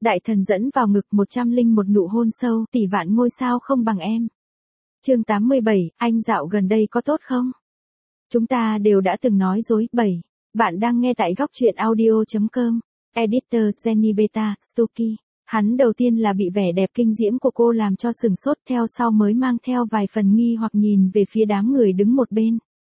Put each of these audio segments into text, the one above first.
Đại thần dẫn vào ngực 101 nụ hôn sâu, tỷ vạn ngôi sao không bằng em. Chương 87, anh dạo gần đây có tốt không? Chúng ta đều đã từng nói dối. 7. Bạn đang nghe tại góc truyện audio.com. Editor Jenny Beta, Stucky. Hắn đầu tiên là bị vẻ đẹp kinh diễm của cô làm cho sừng sốt, theo sau mới mang theo vài phần nghi hoặc nhìn về phía đám người đứng một bên.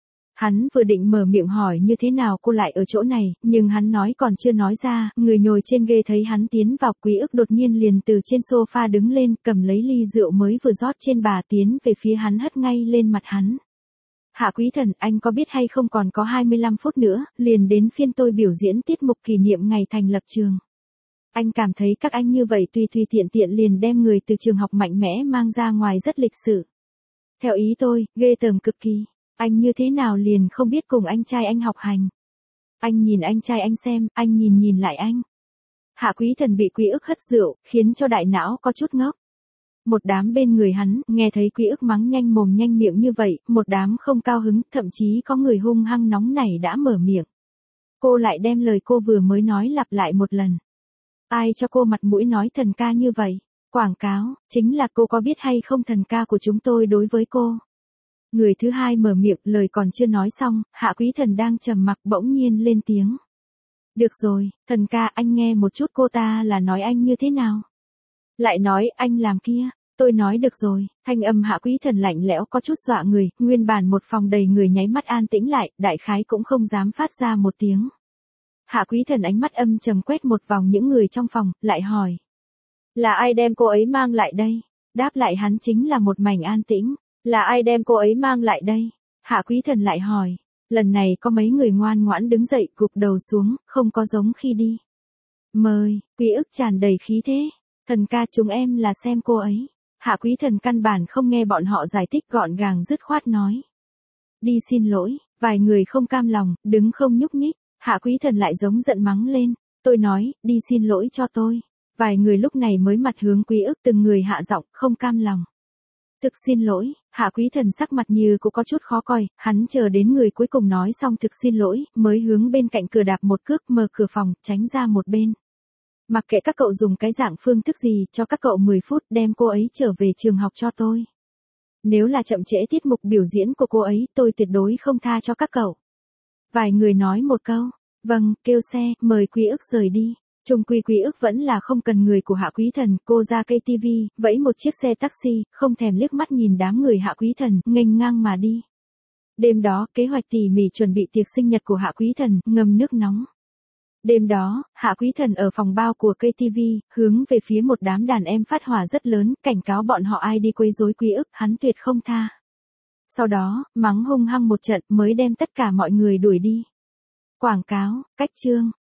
Hắn vừa định mở miệng hỏi như thế nào cô lại ở chỗ này, nhưng hắn nói còn chưa nói ra, người nhồi trên ghế thấy hắn tiến vào, Quý Ức đột nhiên liền từ trên sofa đứng lên, cầm lấy ly rượu mới vừa rót trên bà tiến về phía hắn hất ngay lên mặt hắn. Hạ Quý Thần, anh có biết hay không còn có 25 phút nữa, liền đến phiên tôi biểu diễn tiết mục kỷ niệm ngày thành lập trường. Anh cảm thấy các anh như vậy tùy tiện tiện liền đem người từ trường học mạnh mẽ mang ra ngoài rất lịch sự. Theo ý tôi, ghê tởm cực kỳ. Anh như thế nào liền không biết cùng anh trai anh học hành. Anh nhìn anh trai anh xem, anh nhìn lại anh. Hạ Quý Thần bị Quý Ức hất rượu, khiến cho đại não có chút ngốc. Một đám bên người hắn, nghe thấy Quý Ức mắng nhanh mồm nhanh miệng như vậy, một đám không cao hứng, thậm chí có người hung hăng nóng nảy đã mở miệng. Cô lại đem lời cô vừa mới nói lặp lại một lần. Ai cho cô mặt mũi nói thần ca như vậy? Quảng cáo, chính là cô có biết hay không thần ca của chúng tôi đối với cô? Người thứ hai mở miệng, lời còn chưa nói xong, Hạ Quý Thần đang trầm mặc bỗng nhiên lên tiếng. Được rồi, thần ca, anh nghe một chút cô ta là nói anh như thế nào? Lại nói anh làm kia. Tôi nói được rồi. Thanh âm Hạ Quý Thần lạnh lẽo có chút dọa người, nguyên bản một phòng đầy người nháy mắt an tĩnh lại, đại khái cũng không dám phát ra một tiếng. Hạ Quý Thần ánh mắt âm trầm quét một vòng những người trong phòng, lại hỏi. Là ai đem cô ấy mang lại đây? Đáp lại hắn chính là một mảnh an tĩnh. Là ai đem cô ấy mang lại đây? Hạ Quý Thần lại hỏi. Lần này có mấy người ngoan ngoãn đứng dậy, gục đầu xuống, không có giống khi đi. Mời, Quý Ức tràn đầy khí thế. Thần ca, chúng em là xem cô ấy. Hạ Quý Thần căn bản không nghe bọn họ giải thích, gọn gàng dứt khoát nói. Đi xin lỗi. Vài người không cam lòng, đứng không nhúc nhích. Hạ Quý Thần lại giống giận mắng lên. Tôi nói, đi xin lỗi cho tôi. Vài người lúc này mới mặt hướng Quý Ức, từng người hạ giọng, không cam lòng. Thực xin lỗi. Hạ Quý Thần sắc mặt như cũng có chút khó coi, hắn chờ đến người cuối cùng nói xong thực xin lỗi, mới hướng bên cạnh cửa đạp một cước, mở cửa phòng, tránh ra một bên. Mặc kệ các cậu dùng cái dạng phương thức gì, cho các cậu 10 phút đem cô ấy trở về trường học cho tôi. Nếu là chậm trễ tiết mục biểu diễn của cô ấy, tôi tuyệt đối không tha cho các cậu. Vài người nói một câu. Vâng, kêu xe, mời Quý Ức rời đi. Chung quy Quý Ức vẫn là không cần người của Hạ Quý Thần, cô ra cây tivi, vẫy một chiếc xe taxi, không thèm liếc mắt nhìn đám người Hạ Quý Thần, nghênh ngang mà đi. Đêm đó, kế hoạch tỉ mỉ chuẩn bị tiệc sinh nhật của Hạ Quý Thần, ngâm nước nóng. Đêm đó, Hạ Quý Thần ở phòng bao của cây tivi, hướng về phía một đám đàn em phát hỏa rất lớn, cảnh cáo bọn họ ai đi quấy rối Quý Ức, hắn tuyệt không tha. Sau đó, mắng hung hăng một trận mới đem tất cả mọi người đuổi đi. Quảng cáo, cách chương.